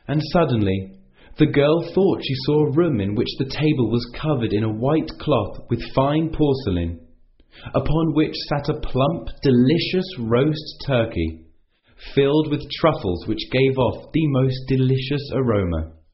And suddenly the girl thought she saw a room in which the table was covered in a white cloth with fine porcelain, upon which sat a plump, delicious roast turkey, filled with truffles which gave off the most delicious aroma.